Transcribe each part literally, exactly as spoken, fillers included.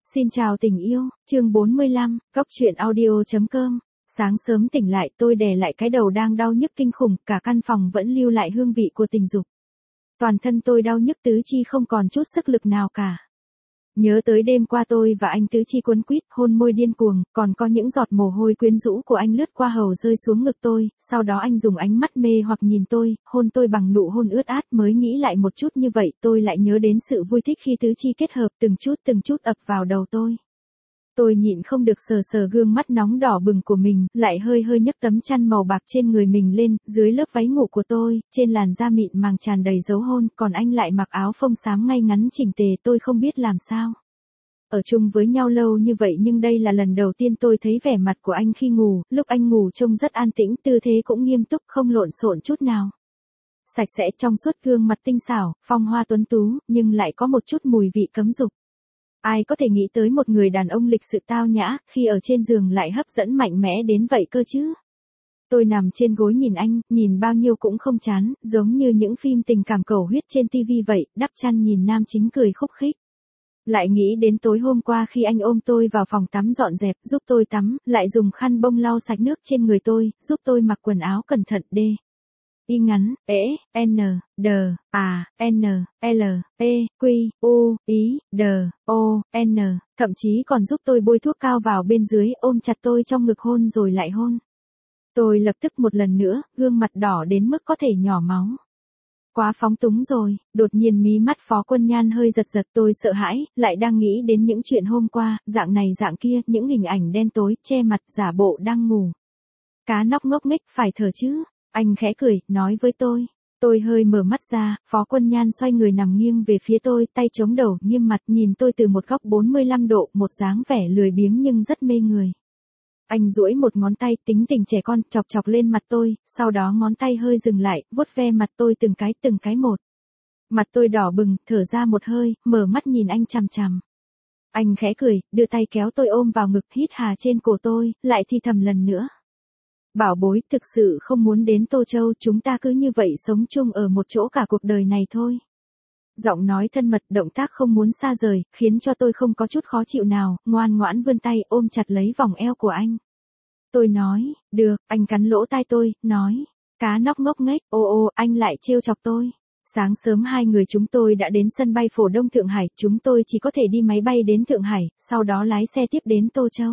Xin chào tình yêu, chương bốn mươi lăm, góc truyện audio.com. Sáng sớm tỉnh lại tôi đè lại cái đầu đang đau nhức kinh khủng, cả căn phòng vẫn lưu lại hương vị của tình dục. Toàn thân tôi đau nhức tứ chi không còn chút sức lực nào cả. Nhớ tới đêm qua tôi và anh tứ chi cuốn quýt, hôn môi điên cuồng, còn có những giọt mồ hôi quyến rũ của anh lướt qua hầu rơi xuống ngực tôi, sau đó anh dùng ánh mắt mê hoặc nhìn tôi, hôn tôi bằng nụ hôn ướt át. Mới nghĩ lại một chút như vậy, tôi lại nhớ đến sự vui thích khi tứ chi kết hợp từng chút từng chút ập vào đầu tôi. Tôi nhịn không được sờ sờ gương mắt nóng đỏ bừng của mình, lại hơi hơi nhấc tấm chăn màu bạc trên người mình lên, dưới lớp váy ngủ của tôi, trên làn da mịn màng tràn đầy dấu hôn, còn anh lại mặc áo phông xám ngay ngắn chỉnh tề. Tôi không biết làm sao. Ở chung với nhau lâu như vậy nhưng đây là lần đầu tiên tôi thấy vẻ mặt của anh khi ngủ, lúc anh ngủ trông rất an tĩnh, tư thế cũng nghiêm túc, không lộn xộn chút nào. Sạch sẽ trong suốt, gương mặt tinh xảo, phong hoa tuấn tú, nhưng lại có một chút mùi vị cấm dục. Ai có thể nghĩ tới một người đàn ông lịch sự tao nhã, khi ở trên giường lại hấp dẫn mạnh mẽ đến vậy cơ chứ? Tôi nằm trên gối nhìn anh, nhìn bao nhiêu cũng không chán, giống như những phim tình cảm cầu huyết trên tivi vậy, đắp chăn nhìn nam chính cười khúc khích. Lại nghĩ đến tối hôm qua khi anh ôm tôi vào phòng tắm dọn dẹp, giúp tôi tắm, lại dùng khăn bông lau sạch nước trên người tôi, giúp tôi mặc quần áo cẩn thận. D. Y ngắn, E, N, D, A, N, L, E, Q, U, I, D, O, N, thậm chí còn giúp tôi bôi thuốc cao vào bên dưới, ôm chặt tôi trong ngực hôn rồi lại hôn. Tôi lập tức một lần nữa, gương mặt đỏ đến mức có thể nhỏ máu. Quá phóng túng rồi. Đột nhiên mí mắt Phó Quân Nhan hơi giật giật, tôi sợ hãi, lại đang nghĩ đến những chuyện hôm qua, dạng này dạng kia, những hình ảnh đen tối, che mặt, giả bộ đang ngủ. Cá nóc ngốc nghếch, phải thở chứ. Anh khẽ cười, nói với tôi. Tôi hơi mở mắt ra, Phó Quân Nhan xoay người nằm nghiêng về phía tôi, tay chống đầu, nghiêm mặt nhìn tôi từ một góc bốn mươi lăm độ, một dáng vẻ lười biếng nhưng rất mê người. Anh duỗi một ngón tay, tính tình trẻ con, chọc chọc lên mặt tôi, sau đó ngón tay hơi dừng lại, vuốt ve mặt tôi từng cái từng cái một. Mặt tôi đỏ bừng, thở ra một hơi, mở mắt nhìn anh chằm chằm. Anh khẽ cười, đưa tay kéo tôi ôm vào ngực, hít hà trên cổ tôi, lại thì thầm lần nữa. Bảo bối, thực sự không muốn đến Tô Châu, chúng ta cứ như vậy sống chung ở một chỗ cả cuộc đời này thôi. Giọng nói thân mật, động tác không muốn xa rời, khiến cho tôi không có chút khó chịu nào, ngoan ngoãn vươn tay ôm chặt lấy vòng eo của anh. Tôi nói, được, anh cắn lỗ tai tôi, nói, cá nóc ngốc nghếch, ô ô, anh lại trêu chọc tôi. Sáng sớm hai người chúng tôi đã đến sân bay Phổ Đông Thượng Hải, chúng tôi chỉ có thể đi máy bay đến Thượng Hải, sau đó lái xe tiếp đến Tô Châu.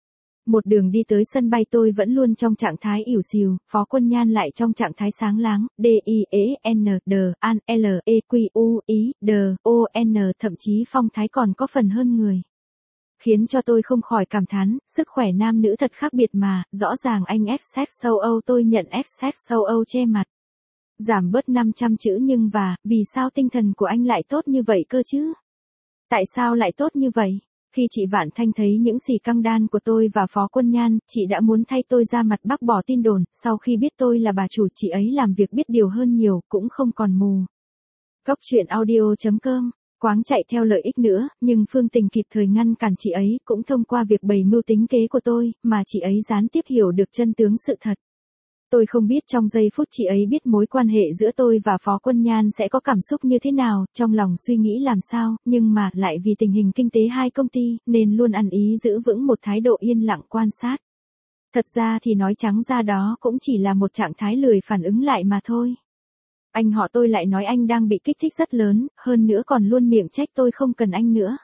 Một đường đi tới sân bay tôi vẫn luôn trong trạng thái ỉu xìu, Phó Quân Nhan lại trong trạng thái sáng láng, D I E N D An L E Q U I D O N, thậm chí phong thái còn có phần hơn người. Khiến cho tôi không khỏi cảm thán, sức khỏe nam nữ thật khác biệt mà, rõ ràng anh Essex châu Âu, tôi nhận Essex châu Âu che mặt. Giảm bớt năm trăm chữ nhưng và, vì sao tinh thần của anh lại tốt như vậy cơ chứ? Tại sao lại tốt như vậy? Khi chị Vạn Thanh thấy những xì căng đan của tôi và Phó Quân Nhan, chị đã muốn thay tôi ra mặt bác bỏ tin đồn, sau khi biết tôi là bà chủ, chị ấy làm việc biết điều hơn nhiều, cũng không còn mù. Góc truyện audio.com. Quáng chạy theo lợi ích nữa, nhưng Phương Tình kịp thời ngăn cản chị ấy, cũng thông qua việc bày mưu tính kế của tôi, mà chị ấy gián tiếp hiểu được chân tướng sự thật. Tôi không biết trong giây phút chị ấy biết mối quan hệ giữa tôi và Phó Quân Nhan sẽ có cảm xúc như thế nào, trong lòng suy nghĩ làm sao, nhưng mà lại vì tình hình kinh tế hai công ty, nên luôn ăn ý giữ vững một thái độ yên lặng quan sát. Thật ra thì nói trắng ra đó cũng chỉ là một trạng thái lười phản ứng lại mà thôi. Anh họ tôi lại nói anh đang bị kích thích rất lớn, hơn nữa còn luôn miệng trách tôi không cần anh nữa.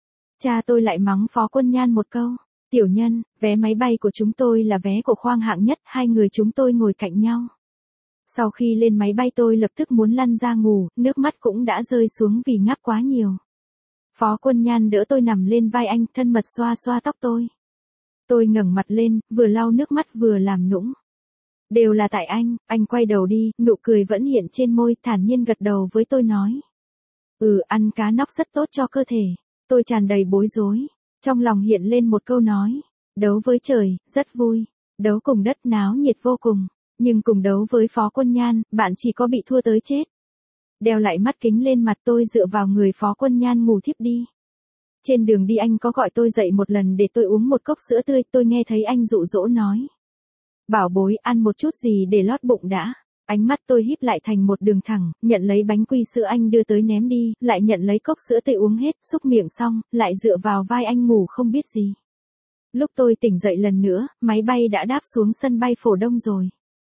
Cha tôi lại mắng Phó Quân Nhan một câu. Tiểu nhân, vé máy bay của chúng tôi là vé của khoang hạng nhất, hai người chúng tôi ngồi cạnh nhau. Sau khi lên máy bay tôi lập tức muốn lăn ra ngủ, nước mắt cũng đã rơi xuống vì ngáp quá nhiều. Phó Quân Nhan đỡ tôi nằm lên vai anh, thân mật xoa xoa tóc tôi. Tôi ngẩng mặt lên, vừa lau nước mắt vừa làm nũng. Đều là tại anh, anh quay đầu đi, nụ cười vẫn hiện trên môi, thản nhiên gật đầu với tôi nói. Ừ, ăn cá nóc rất tốt cho cơ thể. Tôi tràn đầy bối rối. Trong lòng hiện lên một câu nói, đấu với trời, rất vui, đấu cùng đất náo nhiệt vô cùng, nhưng cùng đấu với Phó Quân Nhan, bạn chỉ có bị thua tới chết. Đeo lại mắt kính lên mặt tôi dựa vào người Phó Quân Nhan ngủ thiếp đi. Trên đường đi anh có gọi tôi dậy một lần để tôi uống một cốc sữa tươi, tôi nghe thấy anh dụ dỗ nói. Bảo bối ăn một chút gì để lót bụng đã. Ánh mắt tôi híp lại thành một đường thẳng, nhận lấy bánh quy sữa anh đưa tới ném đi, lại nhận lấy cốc sữa tươi uống hết, xúc miệng xong, lại dựa vào vai anh ngủ không biết gì. Lúc tôi tỉnh dậy lần nữa, máy bay đã đáp xuống sân bay Phổ Đông rồi.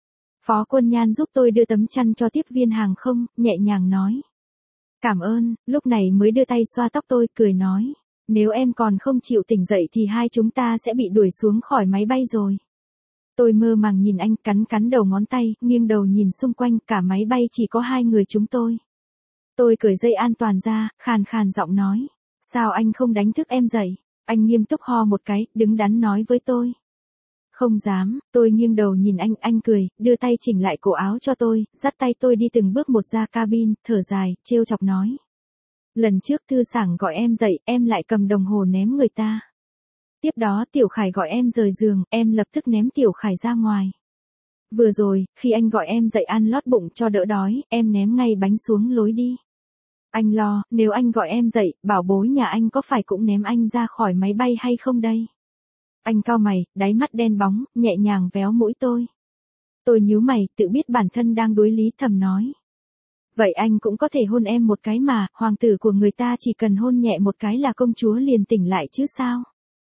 Phó Quân Nhan giúp tôi đưa tấm chăn cho tiếp viên hàng không, nhẹ nhàng nói. Cảm ơn, lúc này mới đưa tay xoa tóc tôi, cười nói. Nếu em còn không chịu tỉnh dậy thì hai chúng ta sẽ bị đuổi xuống khỏi máy bay rồi. Tôi mơ màng nhìn anh, cắn cắn đầu ngón tay, nghiêng đầu nhìn xung quanh, cả máy bay chỉ có hai người chúng tôi. Tôi cởi dây an toàn ra, khàn khàn giọng nói. Sao anh không đánh thức em dậy? Anh nghiêm túc ho một cái, đứng đắn nói với tôi. Không dám, tôi nghiêng đầu nhìn anh, anh cười, đưa tay chỉnh lại cổ áo cho tôi, dắt tay tôi đi từng bước một ra cabin, thở dài, trêu chọc nói. Lần trước Thư Sảng gọi em dậy, em lại cầm đồng hồ ném người ta. Tiếp đó Tiểu Khải gọi em rời giường, em lập tức ném Tiểu Khải ra ngoài. Vừa rồi, khi anh gọi em dậy ăn lót bụng cho đỡ đói, em ném ngay bánh xuống lối đi. Anh lo, nếu anh gọi em dậy, bảo bối nhà anh có phải cũng ném anh ra khỏi máy bay hay không đây? Anh cau mày, đáy mắt đen bóng, nhẹ nhàng véo mũi tôi. Tôi nhíu mày, tự biết bản thân đang đối lý, thầm nói. Vậy anh cũng có thể hôn em một cái mà, hoàng tử của người ta chỉ cần hôn nhẹ một cái là công chúa liền tỉnh lại chứ sao?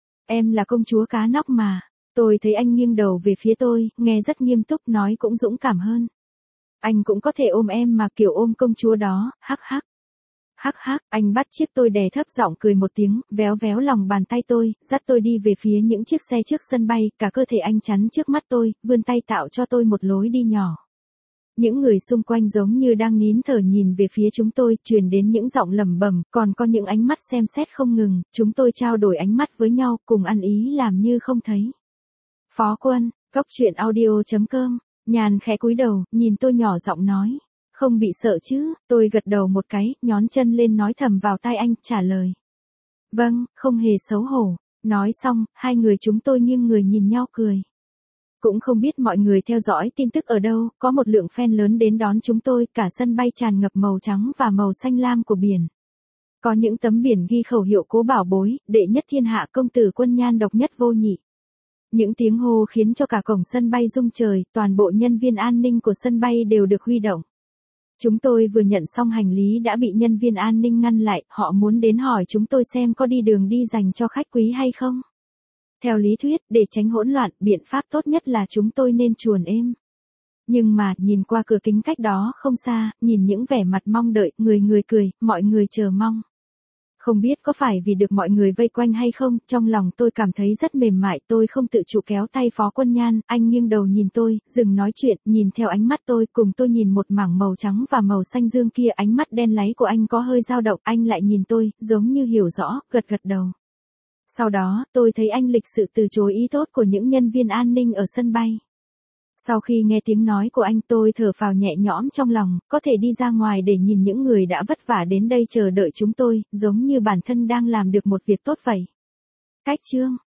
Em là công chúa cá nóc mà. Tôi thấy anh nghiêng đầu về phía tôi, nghe rất nghiêm túc, nói cũng dũng cảm hơn. Anh cũng có thể ôm em mà, kiểu ôm công chúa đó, hắc hắc. Hắc hắc, anh bắt chiếc tôi đè thấp giọng cười một tiếng, véo véo lòng bàn tay tôi, dắt tôi đi về phía những chiếc xe trước sân bay, cả cơ thể anh chắn trước mắt tôi, vươn tay tạo cho tôi một lối đi nhỏ. Những người xung quanh giống như đang nín thở nhìn về phía chúng tôi, truyền đến những giọng lẩm bẩm, còn có những ánh mắt xem xét không ngừng, chúng tôi trao đổi ánh mắt với nhau, cùng ăn ý làm như không thấy. Phó Quân, Cốc Truyện Audio chấm com, Nhàn khẽ cúi đầu, nhìn tôi nhỏ giọng nói. Không bị sợ chứ, tôi gật đầu một cái, nhón chân lên nói thầm vào tai anh, trả lời. Vâng, không hề xấu hổ. Nói xong, hai người chúng tôi nghiêng người nhìn nhau cười. Cũng không biết mọi người theo dõi tin tức ở đâu, có một lượng fan lớn đến đón chúng tôi, cả sân bay tràn ngập màu trắng và màu xanh lam của biển. Có những tấm biển ghi khẩu hiệu Cố Bảo Bối, đệ nhất thiên hạ, công tử Quân Nhan độc nhất vô nhị. Những tiếng hô khiến cho cả cổng sân bay rung trời, toàn bộ nhân viên an ninh của sân bay đều được huy động. Chúng tôi vừa nhận xong hành lý đã bị nhân viên an ninh ngăn lại, họ muốn đến hỏi chúng tôi xem có đi đường đi dành cho khách quý hay không. Theo lý thuyết, để tránh hỗn loạn, biện pháp tốt nhất là chúng tôi nên chuồn êm. Nhưng mà, nhìn qua cửa kính cách đó không xa, nhìn những vẻ mặt mong đợi, người người cười, mọi người chờ mong. Không biết có phải vì được mọi người vây quanh hay không, trong lòng tôi cảm thấy rất mềm mại, tôi không tự chủ kéo tay Phó Quân Nhan, anh nghiêng đầu nhìn tôi, dừng nói chuyện, nhìn theo ánh mắt tôi, cùng tôi nhìn một mảng màu trắng và màu xanh dương kia, ánh mắt đen láy của anh có hơi dao động, anh lại nhìn tôi, giống như hiểu rõ, gật gật đầu. Sau đó, tôi thấy anh lịch sự từ chối ý tốt của những nhân viên an ninh ở sân bay. Sau khi nghe tiếng nói của anh tôi thở phào nhẹ nhõm trong lòng, có thể đi ra ngoài để nhìn những người đã vất vả đến đây chờ đợi chúng tôi, giống như bản thân đang làm được một việc tốt vậy. Cách chương